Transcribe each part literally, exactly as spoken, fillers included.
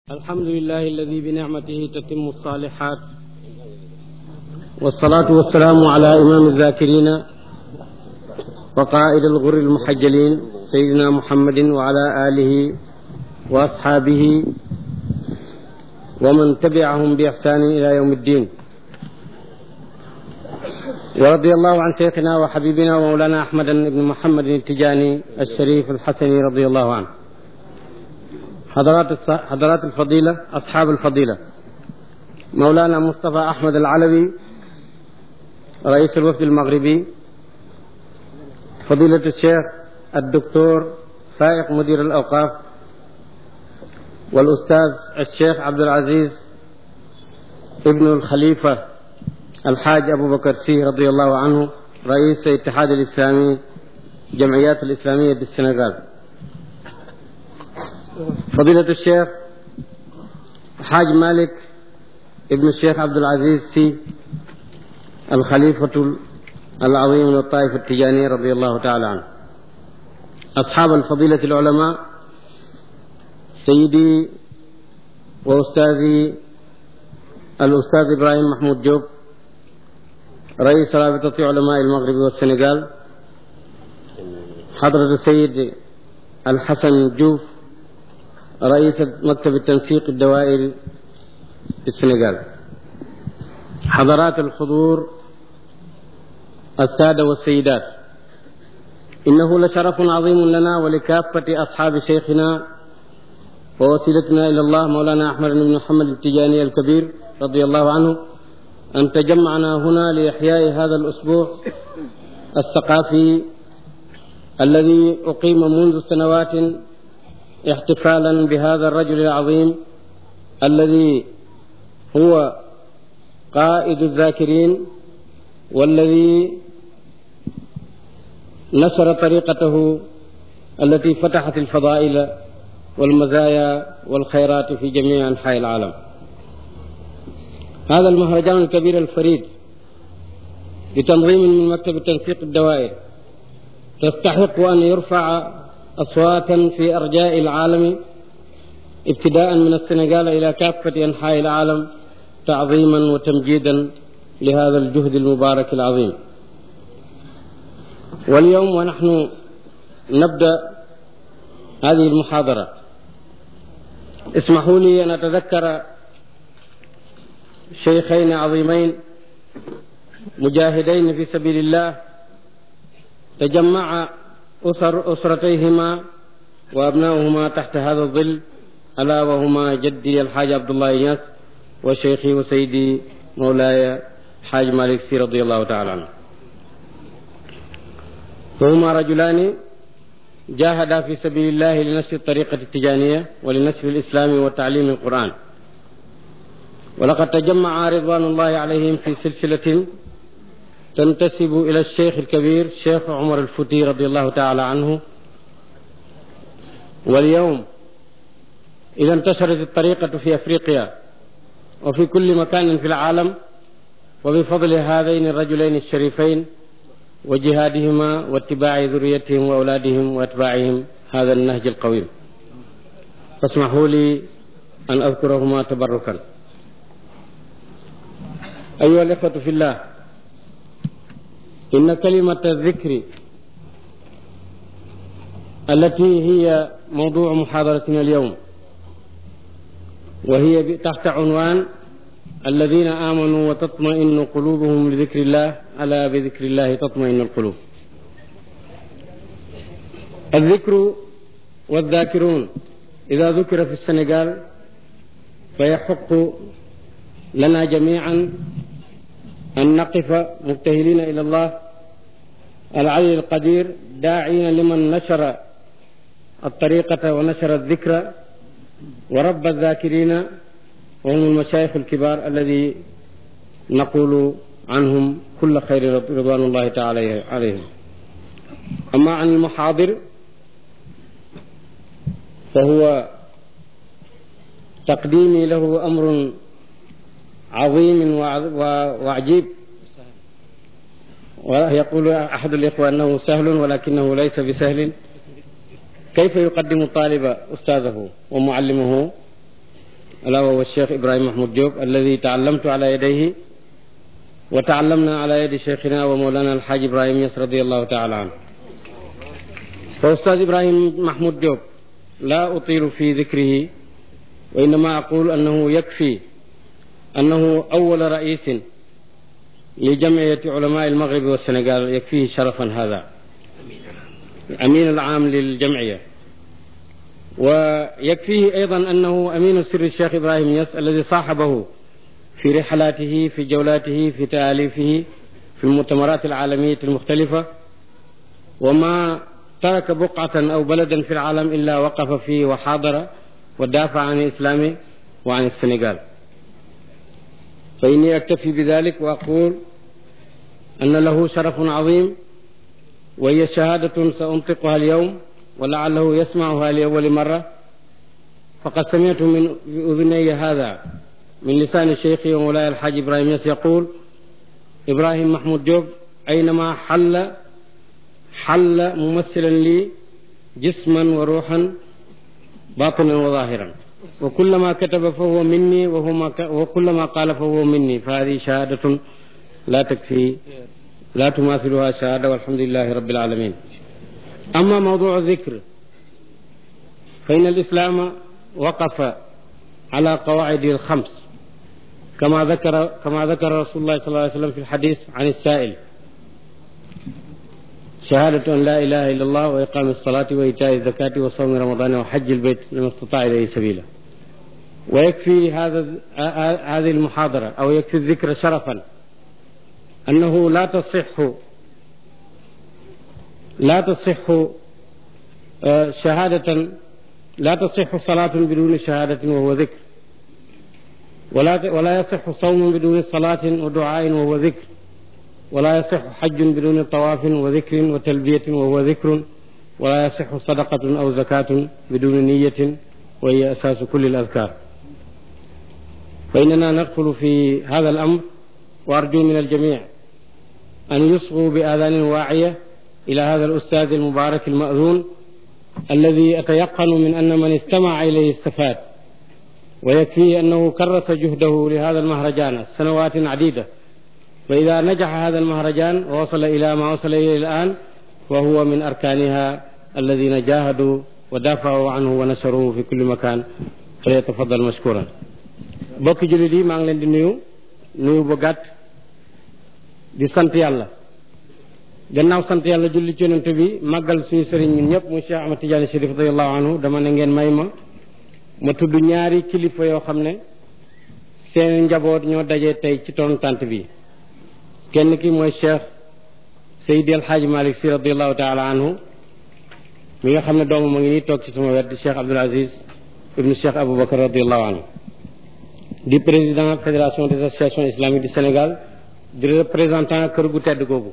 الحمد لله الذي بنعمته تتم الصالحات، والصلاة والسلام على إمام الذاكرين وقائد الغر المحجلين سيدنا محمد وعلى آله وأصحابه ومن تبعهم بإحسان إلى يوم الدين. ورضي الله عن شيخنا وحبيبنا ومولانا أحمد بن محمد التجاني الشريف الحسني رضي الله عنه. حضرات حضرات الفضيلة، أصحاب الفضيلة، مولانا مصطفى أحمد العلوي رئيس الوفد المغربي، فضيلة الشيخ الدكتور فائق مدير الأوقاف، والأستاذ الشيخ عبد العزيز ابن الخليفة الحاج أبو بكر سي رضي الله عنه رئيس الاتحاد الإسلامي جمعيات الإسلامية بالسنغال، فضيلة الشيخ حاج مالك ابن الشيخ عبد العزيز سي الخليفة العظيم من الطائفة التجانية رضي الله تعالى عنه، أصحاب الفضيلة العلماء، سيدي وأستاذي الأستاذ إبراهيم محمود جوب رئيس رابطة علماء المغرب والسنغال، حضرة السيد الحسن جوف رئيس مكتب التنسيق الدوائري في السنغال، حضرات الحضور السادة والسيدات، إنه لشرف عظيم لنا ولكافة أصحاب شيخنا ووسيلتنا إلى الله مولانا أحمد بن محمد التجاني الكبير رضي الله عنه أن تجمعنا هنا لإحياء هذا الأسبوع الثقافي الذي أقيم منذ سنوات احتفالا بهذا الرجل العظيم الذي هو قائد الذاكرين، والذي نشر طريقته التي فتحت الفضائل والمزايا والخيرات في جميع أنحاء العالم. هذا المهرجان الكبير الفريد بتنظيم من مكتب التنسيق الدوائر تستحق أن يرفع أصواتا في أرجاء العالم ابتداء من السنغال إلى كافة أنحاء العالم تعظيما وتمجيدا لهذا الجهد المبارك العظيم. واليوم ونحن نبدأ هذه المحاضرة اسمحوا لي أن أتذكر شيخين عظيمين مجاهدين في سبيل الله تجمع أسر أسرتيهما وأبناؤهما تحت هذا الظل، ألا وهما جدي الحاج عبد الله إياس وشيخي وسيدي مولاي الحاج مالك سي رضي الله تعالى عنه، فهما رجلان جاهدا في سبيل الله لنشر الطريقة التجانية ولنشر الإسلام وتعليم القرآن، ولقد تجمع رضوان الله عليهم في سلسلة تنتسب إلى الشيخ الكبير الشيخ عمر الفوتي رضي الله تعالى عنه. واليوم إذا انتشرت الطريقة في أفريقيا وفي كل مكان في العالم وبفضل هذين الرجلين الشريفين وجهادهما واتباع ذريتهم وأولادهم وأتباعهم هذا النهج القويم، فاسمحوا لي أن أذكرهما تبركا. أيها الإخوة في الله، إن كلمة الذكر التي هي موضوع محاضرتنا اليوم وهي تحت عنوان الذين آمنوا وتطمئن قلوبهم لذكر الله، ألا بذكر الله تطمئن القلوب. الذكر والذاكرون إذا ذكر في السنغال فيحق لنا جميعا أن نقف مبتهلين إلى الله العلي القدير داعين لمن نشر الطريقة ونشر الذكر ورب الذاكرين، وهم المشايخ الكبار الذي نقول عنهم كل خير رضوان الله تعالى عليهم. أما عن المحاضر فهو تقديمي له أمر عظيم وعجيب، ويقول أحد الإخوة أنه سهل ولكنه ليس بسهل. كيف يقدم الطالب أستاذه ومعلمه ألا وهو الشيخ إبراهيم محمود ديوب الذي تعلمت على يديه وتعلمنا على يد شيخنا ومولانا الحاج إبراهيم يس رضي الله تعالى عنه. فأستاذ إبراهيم محمود ديوب لا أطيل في ذكره، وإنما أقول أنه يكفي أنه أول رئيس لجمعية علماء المغرب والسنغال، يكفيه شرفا هذا، أمين العام للجمعية. ويكفيه أيضا أنه أمين سر الشيخ إبراهيم يس الذي صاحبه في رحلاته، في جولاته، في تآليفه، في المؤتمرات العالمية المختلفة، وما ترك بقعة أو بلدا في العالم إلا وقف فيه وحاضر ودافع عن الإسلام وعن السنغال. فإني أكتفي بذلك وأقول أن له شرف عظيم، وهي شهادة سأنطقها اليوم ولعله يسمعها لأول مرة. فقد سمعت من أذني هذا من لسان شيخي ومولاي الحاج إبراهيم يس يقول: إبراهيم محمود ديوب أينما حل حل ممثلا لي جسما وروحا باطنا وظاهرا، وكلما كتب فهو مني وكلما قال فهو مني. فهذه شهادة لا تكفي، لا تماثلها شهادة، والحمد لله رب العالمين. أما موضوع الذكر فإن الإسلام وقف على قواعد الخمس كما ذكر كما ذكر رسول الله صلى الله عليه وسلم في الحديث عن السائل: شهادة أن لا إله إلا الله، وإقام الصلاة، وإيتاء الزكاة، وصوم رمضان، وحج البيت لمن استطاع إليه سبيلا. ويكفي هذا هذه المحاضرة أو يكفي الذكر شرفا أنه لا تصح لا تصح شهادة لا تصح صلاة بدون شهادة وهو ذكر، ولا ولا يصح صوم بدون صلاة ودعاء وهو ذكر، ولا يصح حج بدون طواف وذكر وتلبية وهو ذكر، ولا يصح صدقة أو زكاة بدون نية وهي أساس كل الأذكار. فإننا ندخل في هذا الأمر، وأرجو من الجميع أن يصغوا بآذان واعية إلى هذا الأستاذ المبارك المأذون الذي أتيقن من أن من استمع إليه استفاد. ويكفي أنه كرس جهده لهذا المهرجان سنوات عديدة، فإذا نجح هذا المهرجان ووصل إلى ما وصل إليه الآن فهو من أركانها الذين جاهدوا ودافعوا عنه ونشروه في كل مكان. فليتفضل مشكورا. bokki jullit yi maa ngi leen di nuyu nuyu bu gàtt di sant yàlla. gannaaw sant yàlla julli ci yonent bi màggal suñu sëriñ ñun ñëpp mu Cheikh Ahmad Tidiane Chérif radiyallahu anhu, dama ne ngeen may ma ma tudd ñaari kilifa yoo xam ne seen njaboot ñoo dajee tey ci toonu tant bi. kenn ki mooy Cheikh Seydi El Hadji Malick Sy radiyallahu taala anhu mi nga xam ne doomu ma ngi nii toog ci sama wet di Cheikh Abdoul Aziz ibnu Cheikh Aboubacar radiyallahu anhu, di président fédération des associations islamiques du Sénégal, di représentant kër gu tedd googu.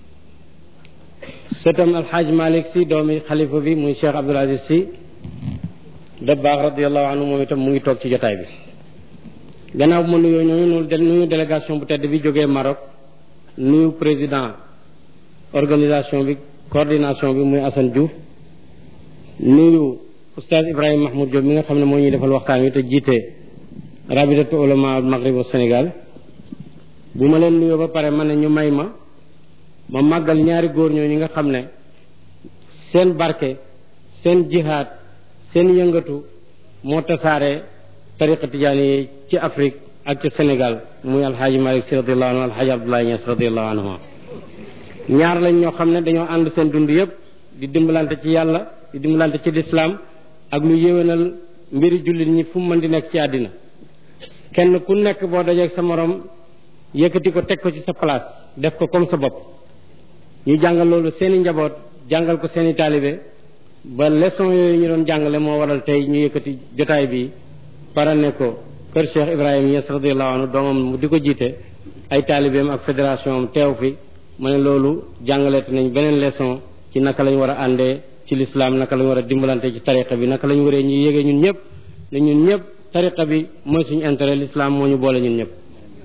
sëtam El Hadji Malick Sy doomi xalifa bi muy Cheikh Abdoul Aziz Sy Dabakh radiyallahu anhu moom itam mu ngi toog ci jotaay bi. gannaaw bu ma nuyoo ñooñu nuyu délégation bu tedd bi jógee Maroc, nuyu président organisation bi coordination bi muy Assane Diouf, nuyu oustaz Ibrahima Mahmoud Diop mi nga xam ne moo ñuy defal waxtaan wi te jiite rabitatu ulama al Maghrib au Sénégal. bu ma leen nuyoo ba pare ma ne ñu may ma ma màggal ñaari góor ñoo ñi nga xam ne seen barke, seen jihaad, seen yëngatu moo tasaare tariqa tijaani yi ci Afrique ak ci Sénégal, muy alxaaji Malick Sy radiyallahu anhu, alxaaji Abdoulaye Niass radiyallahu anhu. ñaar lañ ñoo xam ne dañoo ànd seen dund yëpp di dimbalante ci yàlla, di dimbalante ci lislaam ak lu yéwénal mbiri jullit ñi fu mu mën di nekk ci àddina. kenn ku nekk boo dajeeg sa morom yëkkati ko teg ko ci sa place, def ko comme sa bopp. ñu jàngal loolu seeni njaboot, jàngal ko seeni taalibe, ba leçon yooyu ñu doon jàngale moo waral tey ñu yëkkati jotaay bi parane ko kër Cheikh Ibrahima Niass radiyallahu anhu, doomam mu di ko jiite, ay taalibeem ak fédération am teew fi. ma ne loolu jàngaleete nañ beneen leçon ci naka lañ war a àndee ci lislaam, naka lañ war a dimbalante ci tariqa bi, naka lañ waree ñu yégee ñun ñëpp ne ñun ñëpp tariqa bi mooy suñu intérêt, lislaam moo ñu boole ñun ñëpp.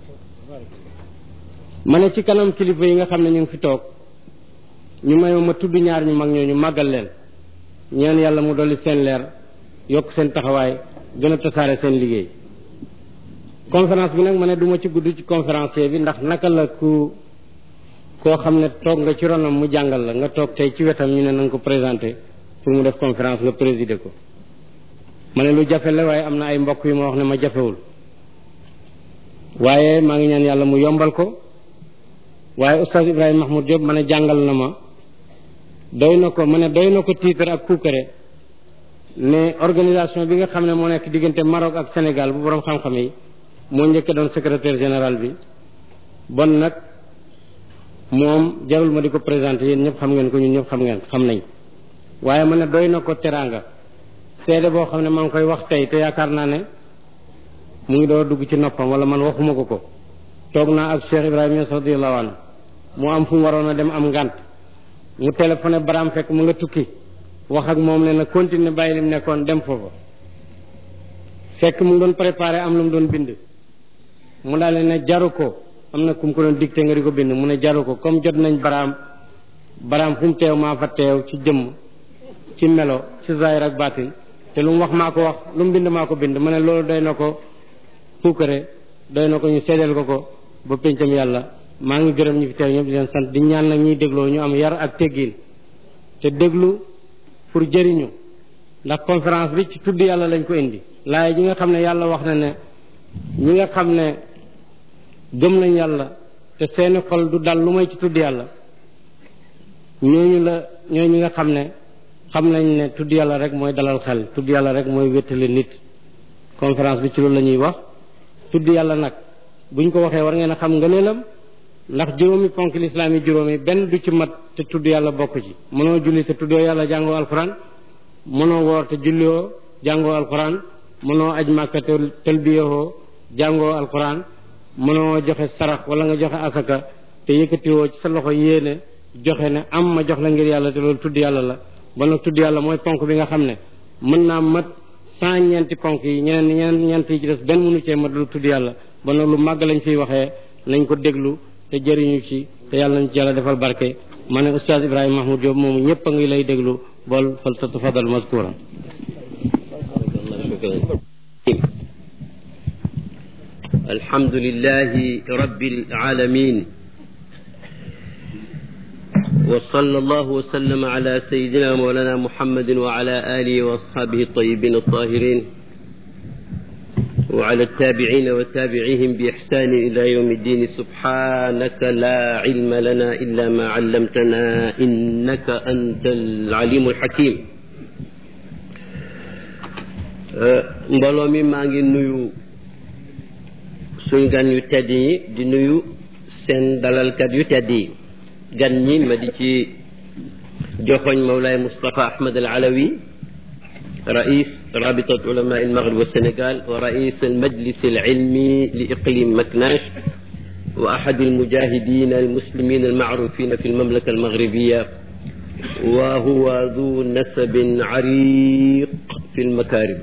ma ne ci kanam kilifa yi nga xam ne ñu ngi fi toog ñu may ma tudd ñaar ñu mag ñooñu màggal leen, ñaan yàlla mu dolli seen leer, yokk seen taxawaay, gën a tasaare seen liggéey. conférence bi nag ma ne du ma ci gudd ci conférencier bi ndax naka la ku koo xam ne toog nga ci ronam mu jàngal la nga toog tey ci wetam ñu ne na nga ko présenté pour mu def conférence nga présider ko ma ne lu jafe la waaye am na ay mbokk yu ma wax ne ma jafewul waaye maa ngi ñaan yàlla mu yombal ko waaye oustaz Ibrahima Mahmoud Diop ma ne jàngal na ma doy na ko ma ne doy na ko titre ak puukare ne organisation bi nga xam ne moo nekk diggante Maroc ak Sénégal bu borom xam-xam yi moo njëkk doon secrétaire général bi bon nag moom jarul ma di ko présenté yéen ñëpp xam ngeen ko ñun ñëpp xam ngeen xam nañ waaye ma ne doy na ko teraanga seede boo xam ne maa ngi koy wax tey te yaakaar naa ne mu ngi doo dugg ci noppam wala man waxuma ko ko toog naa ak Cheikh Ibrahima Niass radiyallahu anhu mu am fu mu waroon a dem am ngant mu téléphoné Baraam fekk mu nga tukki wax ak moom ne na continuer bàyyi lim nekkoon dem foofa fekk mu ngi doon préparé am lu mu doon bind mu daal ne jaru ko am na ku mu ko doon dicté nga di ko bind mu ne jaru ko comme jot nañ Baraam Baraam fu mu teew maa fa teew ci jëmm ci melo ci zahir ak baatin te lu mu wax maa ko wax lu mu bind maa ko bind ma ne loolu doy na ko puukare doy na ko ñu seedeel ko ko ba péncam yàlla maa ngi gërëm ñu fi teew ñëpp di leen sant di ñaan nag ñuy dégloo ñu am yar ak teggiin te déglu pour jëriñu ndax conférence bi ci tudd yàlla lañ ko indi laay ji nga xam ne yàlla wax na ne ñi nga xam ne gëm nañ yàlla te seeni xol du dal lu may ci tudd yàlla ñooñu la ñooñu ñi nga xam ne xam nañ ne tudd yàlla rek mooy dalal xel tudd yàlla rek mooy wéttali nit conférence bi ci loolu la ñuy wax tudd yàlla nag buñ ko waxee war ngeen a xam ngëneelam ndax juróomi ponk lislaam yi juróomi benn du ci mat te tudd yàlla bokk ci mënoo julli te tuddoo yàlla jàngoo alquran mënoo woor te julliwoo jàngoo alquran mënoo aj màkka te talbiyoo jàngoo alquran mënoo joxe sarax wala nga joxe asaka te yëkkatiwoo ci sa loxo yéene joxe ne am ma jox la ngir yàlla te loolu tudd yàlla la ba nag tudd yàlla mooy ponk bi nga xam ne mën naa mat cent ñeenti ponk yi ñeneen ñeneen ñeent yi ci des benn mënu cee mat lu tudd yàlla ba nag lu màgg lañ fiy waxee nañ ko déglu te jëriñu ci te yàlla nañ ci yàlla defal barke ma ne oustaz Ibrahima Mahmoud Diop moomu ñëpp a ngi lay déglu bool fal tatafadal mazkura alhamdulillahi rabbil alamin wa sallallahu wa sallama ala sayyidina mawlana muhammadin wa ala alihi wa ashabihi at-tayyibin at-tahirin وعلى التابعين وتابعيهم بإحسان إلى يوم الدين سبحانك لا علم لنا إلا ما علمتنا إنك أنت العليم الحكيم mbooloo mi maa ngi nuyu suñ gan yu tedd yi di nuyu seen dalalkat yu tedd yi gan ñi ma di ci joxoñ Mawlaay Moustapha Ahmad Al Alawi رئيس رابطة علماء المغرب والسنغال ورئيس المجلس العلمي لإقليم مكناش وأحد المجاهدين المسلمين المعروفين في المملكة المغربية وهو ذو نسب عريق في المكارم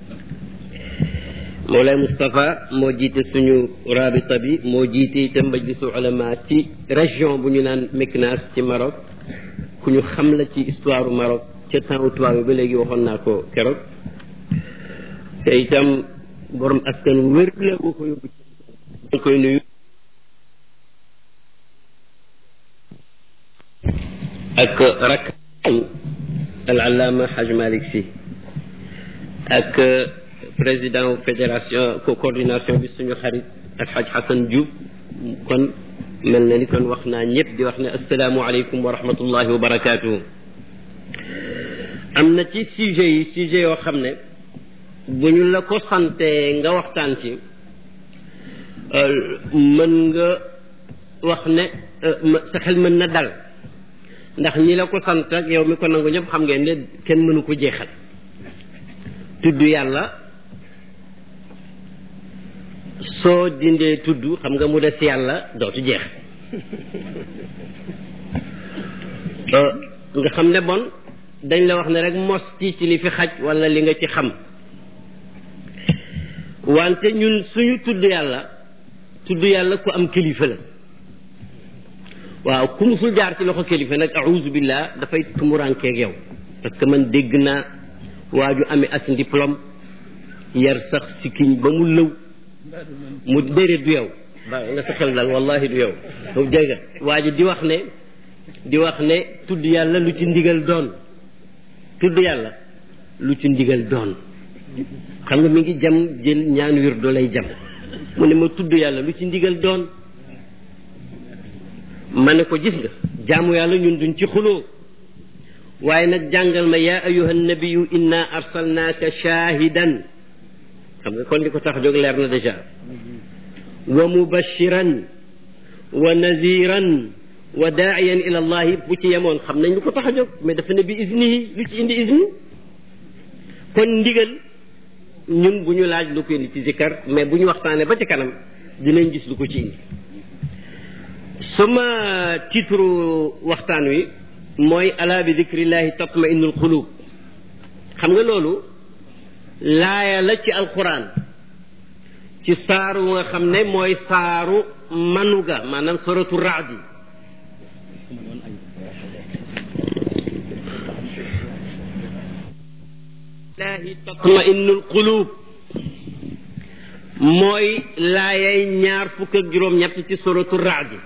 مولاي مصطفى moo jiite suñu rabita bi moo jiite itam majlisu ulama ci région bu ñu naan Meknès ci Maroc ku ñu xam la ci histoire Maroc ca temps tubaab bi ba léegi waxoon naa ko keroog te itam borom askan wér la boo ko yóbbu ci koy nuyu ak rak al allama Haj Malick Sy ak président fédération co coordination bi suñu xarit ak Haj Hassan Diouf kon mel na ni kon wax naa ñëpp di wax ne asalaamualeykum wa rahmatullahi wa barakatuhu am na ci sujet yi sujet yoo xam ne bu ñu la ko santee nga waxtaan ci mën nga wax ne sa xel mën na dal ndax ñi la ko sant ak yow mi ko nangu ñëpp xam ngeen ne kenn mënu ko jeexal tudd yàlla soo dindee tudd xam nga mu des yàlla dootu jeex nga xam ne bon dañ la wax ne rek mos ci ci li fi xaj wala li nga ci xam wante ñun suñu tudd yàlla tudd yàlla ku am kilifa la waaw ku musul jaar ci loxo kilifa nag a'uuzu billah dafay tumurankeeg yow parce que man dégg naa waa ju amee as diplôme yar sax sikkiñ ba mu lëw mu déedéet du yow ba nga sa xel dal wallahi du yow foofu dégg nga waa ji di wax ne di wax ne tudd yàlla lu ci ndigal doon tudd yàlla lu ci ndigal doon xam nga mi ngi jam jël ñaan wirdo lay jam mu ne ma tudd yàlla lu ci ndigal doon ma ne ko gis nga jaamu yàlla ñun duñ ci xuloo waaye nag jàngal ma yaa ayuha nabiyu inna arsalnaaka shaahidan xam nga kon li ko tax jóg leer na déjà wa mubashiran wa naziran wa daaiyan ila allahi bu ci yemoon xam nañ lu ko tax a jóg mais dafa ne bi isnihi lu ci indi isnu kon ndigal ñun bu ñu laaj lu ko indi ci zikkar mais bu ñu waxtaanee ba ci kanam dinañ gis lu ko ci indi sama titre waxtaan wi mooy ala bi dikrillahi tatma innul xulub xam nga loolu laaya la ci alquran ci saaru nga xam ne mooy saaru manuga maanaam suratu raadi lahi tatma innul xulub mooy laayay ñaar fukk ak juróom-ñett ci suratu raadi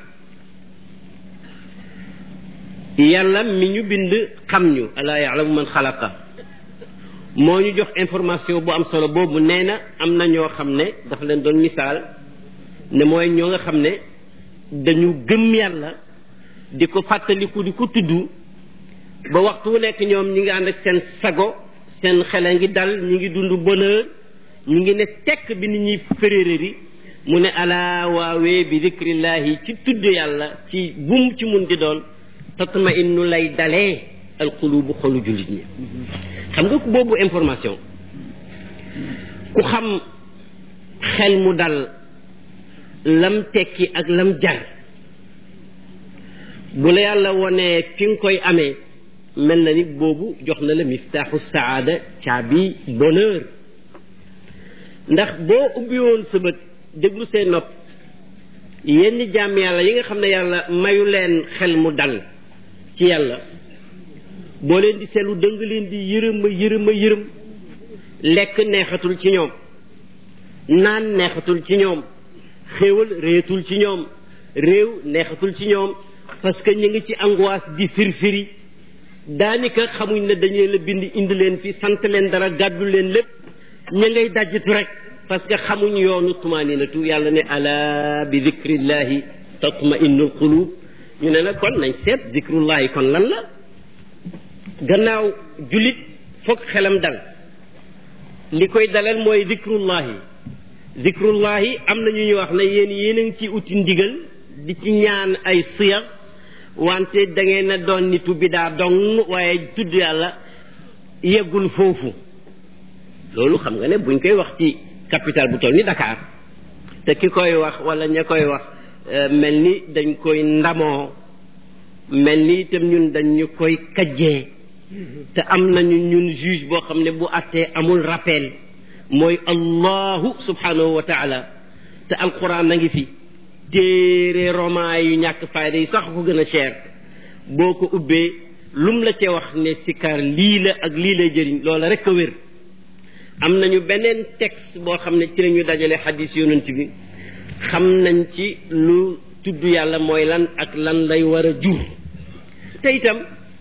yàlla mi ñu bind xam ñu alaa yaalamu man xalaqa moo ñu jox information bu am solo boobu nee na am na ñoo xam ne dafa leen doon misaal ne mooy ñoo nga xam ne dañu gëm yàlla di ko fàttaliku di ko tudd ba waxtu wu nekk ñoom ñi ngi ànd ak seen sago seen xele ngi dal ñi ngi dund bonheur ñu ngi ne tekk bi nit ñuy féréréri mu ne alaa waawee bi dikrillahi ci tudd yàlla ci bum ci mun di doon tatma innu lay dalee alqulubu xolu jullit ñi xam nga ku boobu information ku xam xel mu dal lam tekki ak lam jar bu la yàlla wonee fi nga koy amee mel na ni boobu jox na la miftaaxu saada caabi bonheur ndax boo ubbi woon sa bët déglu seen nopp yenn jaam yàlla yi nga xam ne yàlla mayu leen xel mu dal ci yàlla boo leen di seetlu dëng leen di yërëm a yërëm a yërëm lekk neexatul ci ñoom naan neexatul ci ñoom xéewal réetul ci ñoom réew neexatul ci ñoom parce que ñu ngi ci angoisse di firfiri daanaka xamuñ ne dañu leen la bind indi leen fi sant leen dara gàddu leen lépp ña ngay dajjatu rek parce que xamuñ yoonu tumaninatu yàlla ne ala bi dikrillahi tatma innul qulub ñu ne nag kon nañ seet zikrullahi kon lan la gannaaw jullit foog xelam dal li koy dalal mooy zikrullahi zikrullahi am na ñu ñuy wax ne yéen yéen a ngi ci uti ndigal di ci ñaan ay siya wante da ngeen a doon nitu bidaa dong waaye tudd yàlla yeggul foofu loolu xam nga ne buñ koy wax ci capital bu toll ni Dakar te ki koy wax wala ña koy wax mel ni dañ koy ndamoo mel ni itam ñun dañ ñu koy kajjee te am nañu ñun juge boo xam ne bu attee amul rappel mooy allahu subhanahu wa taala te alquran na ngi fi téere roman yu ñàkk fayda yi sax ko gën a cher boo ko ubbee lum la cee wax ne sikar lii la ak lii lay jëriñ loola rek a wér am nañu beneen texte boo xam ne ci la ñu dajale xadis yonent bi xam nañ ci lu tudd yàlla mooy lan ak lan lay war a jur te itam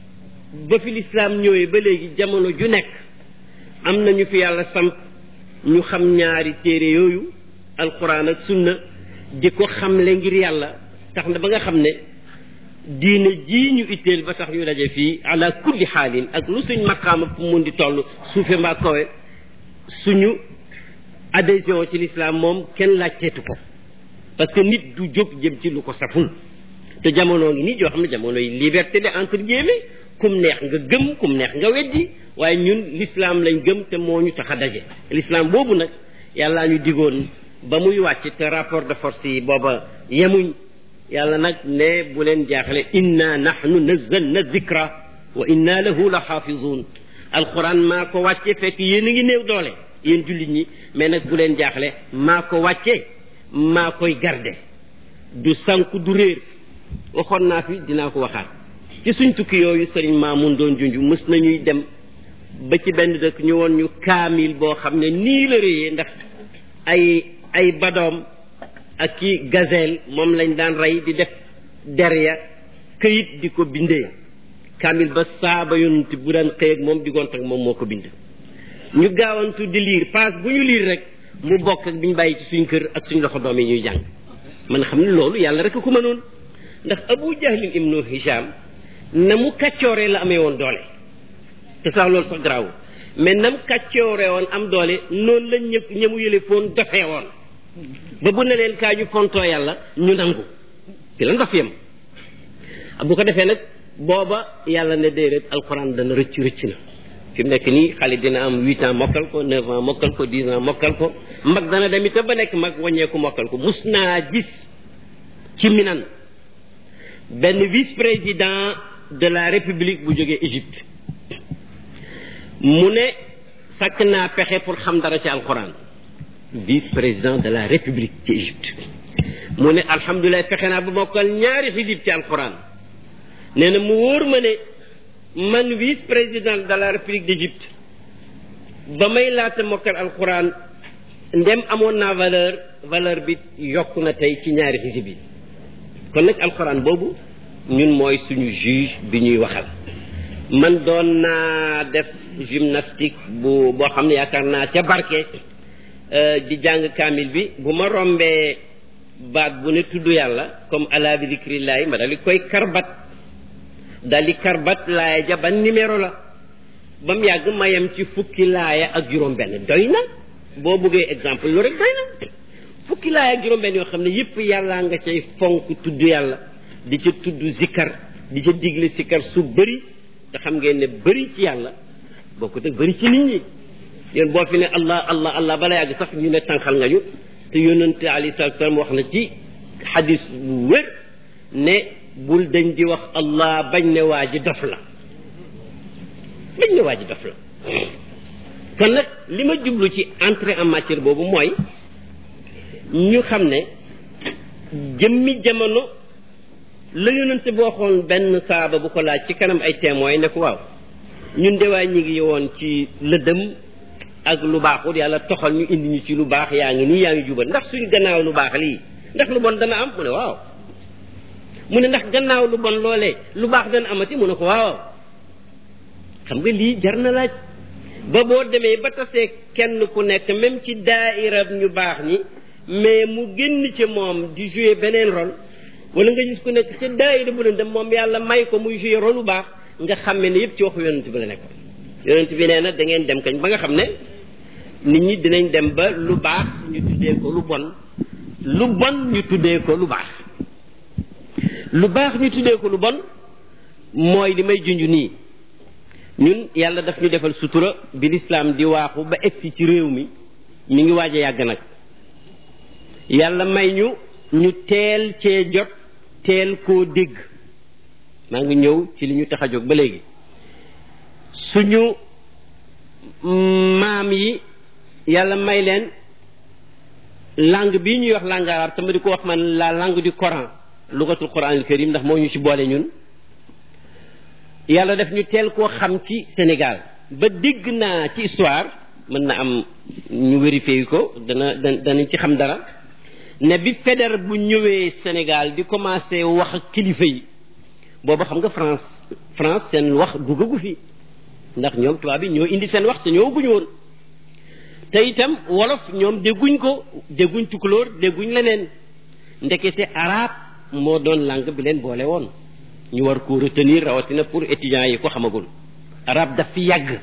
ba fi lislaam ñëwee ba léegi jamono ju nekk am nañu fi yàlla samp ñu xam ñaari téere yooyu alquran ak sunna di ko xamle ngir yàlla tax na ba nga xam ne diine jii ñu itteel ba tax ñu daje fii ala kulli xaalin ak lu suñ maqaama fu mun di toll suufe mbaa kowe suñu adhésion ci l'islam moom kenn laajteetu ko parce que nit du jóg jëm ci lu ko saful te jamono ngi nit yoo xam ne jamono yi liberté de entre guillemets kum neex nga gëm kum neex nga weddi waaye ñun l'islam lañ gëm te moo ñu tax a daje l'islam boobu nag yàllaa ñu digoon ba muy wàcc te rapport de force yi booba yemuñ yàlla nag ne bu leen jaaxle inna nahnu nazzalna dhikra wa inna lahu la xaafizun alquran maa ko wàcce fekk yéen a ngi néew doole yéen jullit ñi mais nag bu leen jaaxle maa ko wàcce maa koy garde du sànku du réer waxoon naa fi dinaa ko waxaat ci suñ tukki yooyu sëriñ Maamun doon junju mës nañuy dem ba ci benn dëkk ñu woon ñu kaamil boo xam ne nii la réyee ndax ay ay badoom ak ki gazelle moom lañ daan rey di def der ya këyit di ko bindee kaamil ba saaba yonent bu daan xëy ak moom di gont ak moom moo ko bind ñu gaawantu di liir paas bu ñu liir rek mu bokk ak bi ñu bàyyi ci suñ kër ak suñ loxo doom yi ñuy jàng man xam ne loolu yàlla rek a ko mënoon ndax Abu Jahlin ibnu Hisham na mu kàccooree la amee woon doole te sax loolu sax garaaw mais nam kàccooree woon am doole noonu la ñëpp ñamu yële foon dofee woon ba bu ne leen kaa ñu fontoo yàlla ñu nangu ci la ndof yam bu ko defee nag booba yàlla ne déedéet alxuraan dana rëcc rëcc na fi mu nekk nii xale dina am huit ans mokkal ko neuf ans mokkal ko dix ans mokkal ko mag dana dem itam ba nekk mag wàññeeku mokkal ko mus naa gis ci Minan benn vice président de la république bu jógee Égypte mu ne sàkk naa pexe pour xam dara ci alxuraan vice président de la république ci Égypte mu ne alhamdulilah fexe naa ba mokkal ñaari xisib ci alxuraan nee na mu wóor ma ne man vice président de la république d'Égypte ba may laata mokkal alxuraan ndem amoon naa valeur valeur bi yokku na tey ci ñaari xisib yi kon nag alxuraan boobu ñun mooy suñu juge bi ñuy waxal man doon naa def gymnastique bu boo xam ne yaakaar naa ca barke di jàng kaamil bi bu ma rombee baat bu ne tudd yàlla comme ala bi dikrillaahi ma dal di koy karbat dal di karbat laaya ja ban numéro la ba mu yàgg ma yem ci fukki laaya ak juróom benn doy na boo buggee exemple lu rek doy na fukki laaya ak juróom benn yoo xam ne yépp yàllaa nga cay fonk tudd yàlla di ca tudd zikkar di ca digle zikkar su bëri te xam ngeen ne bëri ci yàlla bokkut ak bëri ci nit ñi yéen boo fi ne allah allah allah bala yàgg sax ñu ne tànqal nga ñu te yonente alayhi salatu wasalam wax na ci xadis bu wér ne bul dañ di wax allah bañ ne waa ji dof la bañ ne waa ji dof la kon nag li ma jublu ci entrée en matière boobu mooy ñu xam ne jëmmi jamono la yonente boo xoon benn saaba bu ko laaj ci kanam ay témoins ne ko waaw ñun de waay ñi ngi woon ci lëdëm ak lu baaxul yàlla toxal ñu indi ñu ci lu baax yaa ngi nii yaa ngi jubal ndax suñu gannaaw lu baax lii ndax lu bon dana am mu ne waaw mu ne ndax gannaaw lu bon loolee lu baax dana amati mu ne ko waaw xam nga lii jar na laaj ba boo demee ba tasee kenn ku nekk même ci daaira ñu baax ñi mais mu génn ci moom di jouer beneen rôle wala nga gis ku nekk ca daaira bu leen dem moom yàlla may ko muy jouer rôle lu baax nga xàmme ne yëpp ci waxu yonent bi la nekk yonent bi nee na da ngeen dem kañ ba nga xam ne nit ñi dinañ dem ba lu baax ñu tuddee ko lu bon lu bon ñu tuddee ko lu baax lu baax ñu tuddee ko lu bon mooy li may junj nii ñun yàlla daf ñu defal sutura bi lislaam di waaxu ba egsi ci réew mi mi ngi waaj a yàgg nag yàlla may ñu ñu teel cee jot teel koo dégg maa ngi ñëw ci li ñu tax a jóg ba léegi suñu maam yi yàlla may leen langue bii ñuy wax langue arabe te ma di ko wax man la langue du Coran lugatul Coran al karim ndax moo ñu ci boole ñun yàlla def ñu teel koo xam ci Sénégal ba dégg naa ci histoire mën na am ñu vérifier ko dana danañ ci xam dara ne bi Faidherbe bu ñëwee Sénégal di commencé wax ak kilifa yi booba xam nga France France seen wax duggagu fi ndax ñoom tubaab bi ñoo indi seen wax te ñoo guñu woon te itam wolof ñoom dégguñ ko dégguñ tukulóor dégguñ leneen ndekete arabe moo doon langue bi leen boole woon ñu war ko retenir rawatina pour étudiants yi ko xamagul arabe daf fi yàgg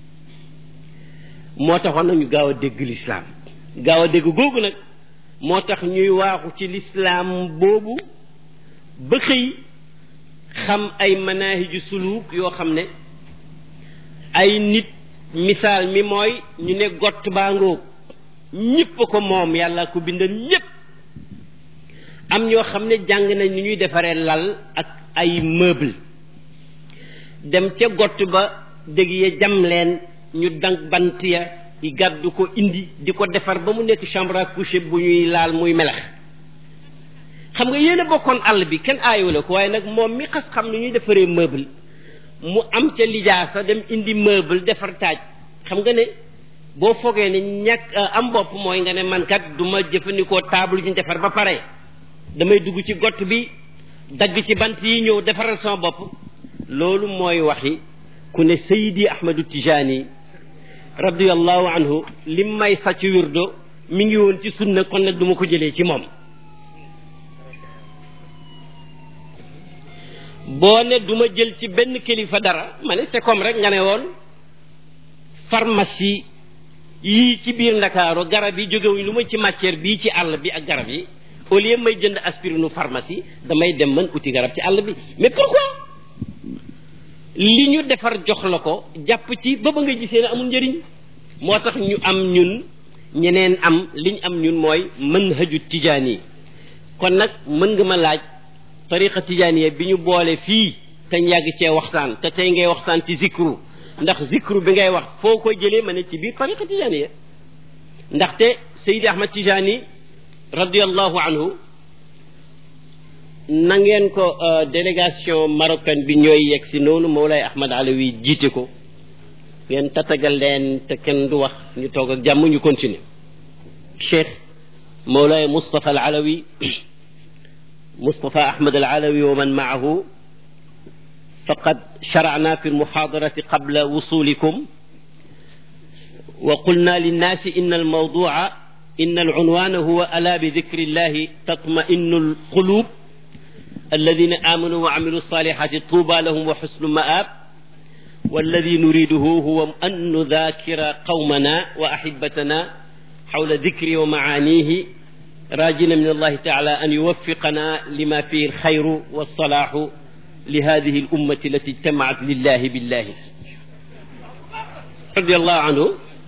moo taxoon na ñu gaaw a dégg l'islam gaaw a dégg googu nag moo tax ñuy waaxu ci l'islam boobu ba xëy xam ay manahiju suluk yoo xam ne ay nit misaal mi mooy ñu ne gott baa ngóog ñëpp ko moom yàlla ko bindal ñëpp am ñoo xam ne jàng nañ ni ñuy defaree lal ak ay meuble dem ca gott ba dégg ya jam leen ñu dank bant ya yi gàddu ko indi di ko defar ba mu nekk chambre à coucher bu ñuy laal muy melax xam nga yéen a bokkoon àll bi kenn aayoo ko waaye nag moom mi xas xam ni ñuy defaree meuble mu am ca lijaasa dem indi meuble defar taaj xam nga ne boo foogee ne ñàkk am bopp mooy nga ne man kat du ma jëfandikoo table ñu defar ba pare damay dugg ci gott bi dagg ci bant yi ñëw defaral sama bopp loolu mooy waxi ku ne Seydi Ahmadu Tijaani radiyallahu anhu lim may sàcc wirdo mi ngi woon ci sunna kon nag du ma ko jëlee ci moom boo ne du ma jël ci benn kilifa dara ma ne c'est comme rek nga ne woon pharmacie yii ci biir Ndakaaru garab yi jógewuñ lu ma ci matière bii ci àll bi ak garab yi au lieu may jënd aspirine pharmacie damay dem man uti garab ci àll bi mais pourquoi li ñu defar jox la ko jàpp ci ba ba nga gisee ne amul njëriñ moo tax ñu am ñun ñeneen am li ñu am ñun mooy manhaju tijaani kon nag mën nga ma laaj tariqa tijaaniya bi ñu boole fii te ñu yàgg cee waxtaan te tey ngay waxtaan ci zikru ndax zikru bi ngay wax foo koy jëlee ma ne ci biir tariqa tijaaniya ndaxte Seydi Ahmad Tijaani radiyallahu anhu na ngeen ko délégation marocaine bi ñooy yegg si noonu Mawlaay Ahmad Alawi jiite ko ngeen tatagal leen te kenn du wax ñu toog ak jàmm ñu continuer Cheikh Mawlaay Moustapha al Alawi Moustapha Ahmad al Alawi wa man maahu faqad shara'na fi almuhadarati qabla wusulikum wa qulna linnaasi inna almawdu'a inna alunwana huwa ala bi dhikri llahi tatma'innu alqulub الذين آمنوا وعملوا الصالحات طوبى لهم وحسن مآب والذي نريده هو أن نذاكر قومنا وأحبتنا حول ذكر ومعانيه راجين من الله تعالى أن يوفقنا لما فيه الخير والصلاح لهذه الأمة التي اجتمعت لله بالله رضي الله عنه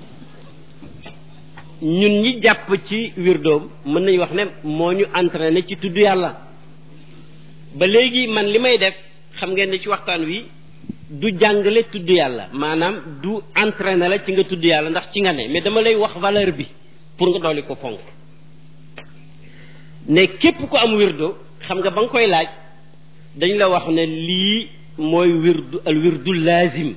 ñun ñi jàpp ci wirdoom mën nañu wax ne moo ñu entraîné ci tudd yàlla ba léegi man li may def xam ngeen ne ci waxtaan wi du jàngale tudd yàlla maanaam du entraîné la ci nga tudd yàlla ndax ci nga ne mais dama lay wax valeur bi pour nga dolli ko fonk ne képp ko am wirdo xam nga ba nga koy laaj dañ la wax ne lii mooy wirdu al wirdu laazim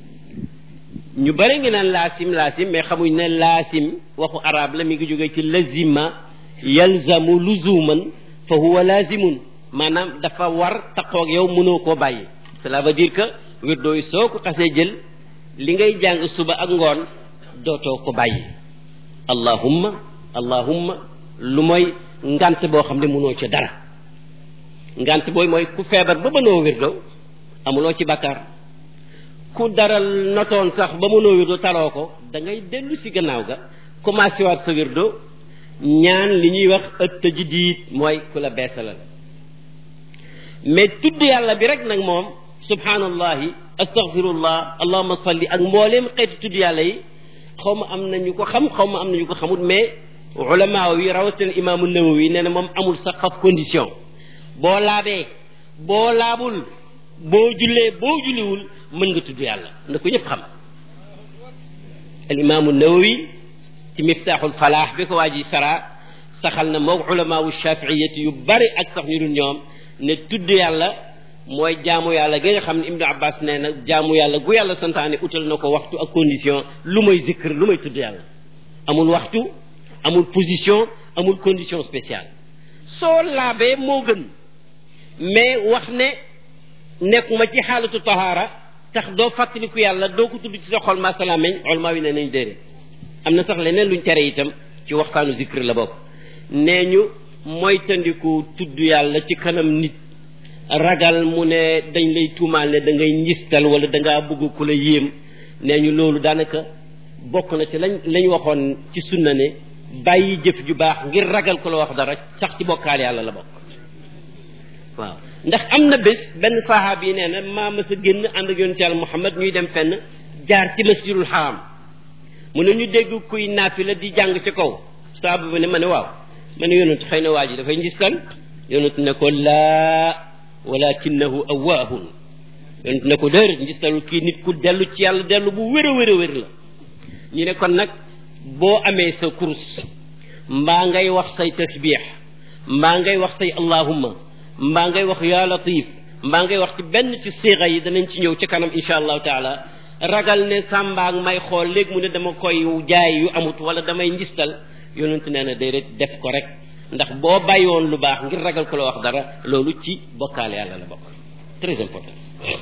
ñu bare ngi naan laasim laasim mais xamuñ ne laasim waxu arab la mi ngi jógee ci lazima yalzamu luzuman fa huwa laazimun maanaam dafa war taqoog yow mënoo koo bàyyi cela veut dire que wirdo yi soo ko xasee jël li ngay jàng suba ak ngoon dootoo ko bàyyi allahumma allahumma lu mooy ngant boo xam ne mënoo ca dara ngant booy mooy ku feebar ba mënoo wirdo amuloo ci bàkkaar ku dara notoon sax ba mënoo wirdo taloo ko da ngay dellu si gannaaw ga commencé waat sa wirdo ñaan li ñuy wax ëtt jadiid mooy ku la beesalal mais tudd yàlla bi rek nag moom subhaanallahi astaghfirullah allahumma salli ak mbooleem xeeti tudd yàlla yi xaw ma am nañu ko xam xaw ma am nañu ko xamut mais ulama yi rawatina imaamu Nawawi nee na moom amul sax xaf condition boo laabee boo laabul boo jullee boo julliwul mën nga tudd yàlla na ko ñëpp xam al imaamu Nawawi ci miftaaxul falaax bi ko waa ji sara saxal na moog ulama wu shafiiyati yu bari ak sax ñu dul ñoom ne tudd yàlla mooy jaamu yàlla gi nga xam ne Ibnu Abbas nee na jaamu yàlla gu yàlla santaane utal na ko waxtu ak condition lu may zikr lu may tudd yàlla amul waxtu amul position amul condition spéciale soo laabee moo gën mais wax ne nekkuma ci xaalatu tahaara tax doo fàttaliku yàlla doo ko tudd ci sa xol masalameñ ulama yi ne nañ déedéet am na sax leneen luñ tere itam ci waxtaanu zikr la bokk nee ñu moytandiku tudd yàlla ci kanam nit ragal mu ne dañ lay tuumaal ne da ngay njistal wala da ngaa bëgg ku la yéem nee ñu loolu daanaka bokk na ci lañ lañ waxoon ci sunna ne bàyyi jëf ju baax ngir ragal ku la wax dara sax ci bokkaal yàlla la bokk waaw ndax am na bés benn sahaaba yi nee na maa mas a génn ànd ak yonent yàlla Muhammad ñuy dem fenn jaar ci masjidul haram mu ne ñu dégg kuy naafila di jàng ci kaw sahaaba bi ne ma ne waaw ma ne yonent xëy na waa ji dafay njistal yonent ne ko laa walakinahu awaahun yonent ne ko déedéet njistalul kii nit ku dellu ci yàlla dellu bu wér a wér a wér la ñu ne kon nag boo amee sa kurus mbaa ngay wax say tasbiix mbaa ngay wax say allahumma mbaa ngay wax yaa latif mbaa ngay wax ci benn ci siixa yi danañ ci ñëw ci kanam insha allahu taala ragal ne sàmbaak may xool léegi mu ne dama koy jaay yu amut wala damay njistal yonent nee na déedéet def ko rek ndax boo bàyyoon lu baax ngir ragal ko la wax dara loolu ci bokkaale yàlla la bokk très important.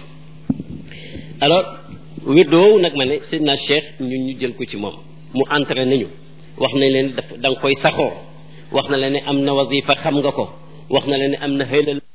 alors wirdo woowu nag ma ne Seydina Cheikh ñun ñu jël ko ci moom mu entraîné ñu wax nañ leen daf da nga koy saxoo wax na leen ne am na wasifa xam nga ko wax na leen ne am na xëylal